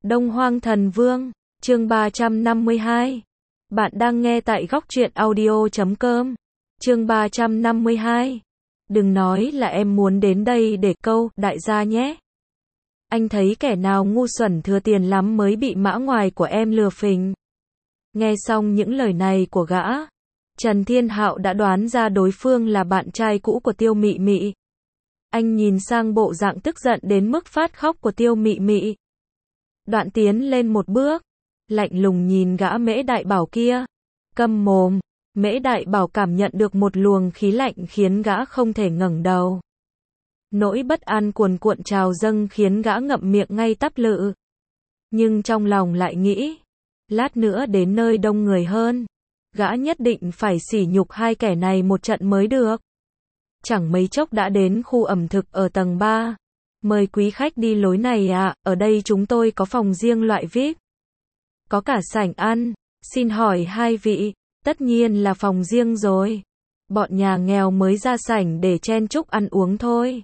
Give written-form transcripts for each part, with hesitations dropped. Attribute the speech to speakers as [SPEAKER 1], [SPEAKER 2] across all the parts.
[SPEAKER 1] Đông Hoang Thần Vương, chương 352. Bạn đang nghe tại góc truyện audio.com. Chương 352. Đừng nói là em muốn đến đây để câu đại gia nhé. Anh thấy kẻ nào ngu xuẩn thừa tiền lắm mới bị mã ngoài của em lừa phình. Nghe xong những lời này của gã, Trần Thiên Hạo đã đoán ra đối phương là bạn trai cũ của Tiêu Mị Mị. Anh nhìn sang bộ dạng tức giận đến mức phát khóc của Tiêu Mị Mị. Đoạn tiến lên một bước, lạnh lùng nhìn gã Mễ Đại Bảo kia. Câm mồm. Mễ Đại Bảo cảm nhận được một luồng khí lạnh khiến gã không thể ngẩng đầu. Nỗi bất an cuồn cuộn trào dâng khiến gã ngậm miệng ngay tắp lự. Nhưng trong lòng lại nghĩ, lát nữa đến nơi đông người hơn, gã nhất định phải sỉ nhục hai kẻ này một trận mới được. Chẳng mấy chốc đã đến khu ẩm thực ở tầng 3. Mời quý khách đi lối này ạ, ở đây chúng tôi có phòng riêng loại VIP. Có cả sảnh ăn, xin hỏi hai vị, tất nhiên là phòng riêng rồi. Bọn nhà nghèo mới ra sảnh để chen chúc ăn uống thôi.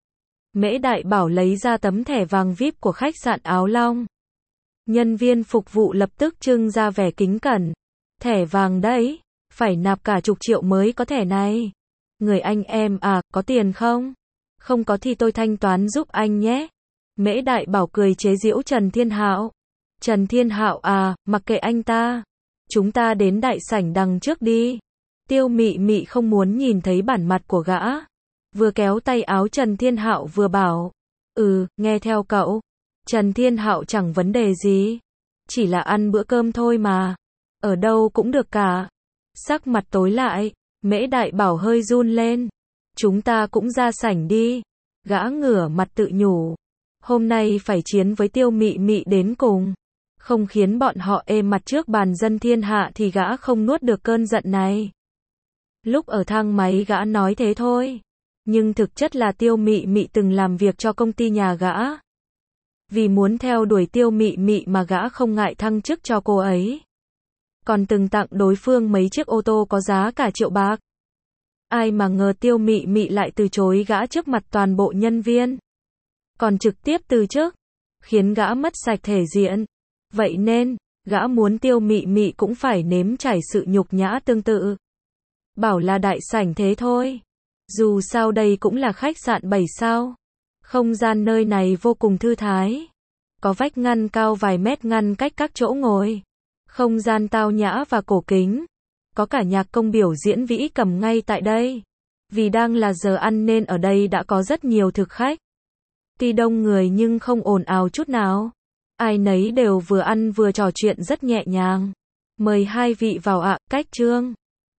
[SPEAKER 1] Mễ Đại Bảo lấy ra tấm thẻ vàng VIP của khách sạn Áo Long. Nhân viên phục vụ lập tức trưng ra vẻ kính cẩn. Thẻ vàng đấy, phải nạp cả chục triệu mới có thẻ này. Người anh em à, có tiền không? Không có thì tôi thanh toán giúp anh nhé. Mễ Đại Bảo cười chế giễu Trần Thiên Hạo. Trần Thiên Hạo à, mặc kệ anh ta. Chúng ta đến đại sảnh đằng trước đi. Tiêu Mị Mị không muốn nhìn thấy bản mặt của gã. Vừa kéo tay áo Trần Thiên Hạo vừa bảo. Nghe theo cậu. Trần Thiên Hạo chẳng vấn đề gì. Chỉ là ăn bữa cơm thôi mà. Ở đâu cũng được cả. Sắc mặt tối lại, Mễ Đại Bảo hơi run lên. Chúng ta cũng ra sảnh đi. Gã ngửa mặt tự nhủ. Hôm nay phải chiến với Tiêu Mị Mị đến cùng. Không khiến bọn họ êm mặt trước bàn dân thiên hạ thì gã không nuốt được cơn giận này. Lúc ở thang máy gã nói thế thôi. Nhưng thực chất là Tiêu Mị Mị từng làm việc cho công ty nhà gã. Vì muốn theo đuổi Tiêu Mị Mị mà gã không ngại thăng chức cho cô ấy. Còn từng tặng đối phương mấy chiếc ô tô có giá cả triệu bạc. Ai mà ngờ Tiêu Mị Mị lại từ chối gã trước mặt toàn bộ nhân viên. Còn trực tiếp từ chức, khiến gã mất sạch thể diện. Vậy nên, gã muốn Tiêu Mị Mị cũng phải nếm trải sự nhục nhã tương tự. Bảo là đại sảnh thế thôi. Dù sao đây cũng là khách sạn 7 sao. Không gian nơi này vô cùng thư thái. Có vách ngăn cao vài mét ngăn cách các chỗ ngồi. Không gian tao nhã và cổ kính. Có cả nhạc công biểu diễn vĩ cầm ngay tại đây. Vì đang là giờ ăn nên ở đây đã có rất nhiều thực khách. Tuy đông người nhưng không ồn ào chút nào. Ai nấy đều vừa ăn vừa trò chuyện rất nhẹ nhàng. Mời hai vị vào ạ, cách trương.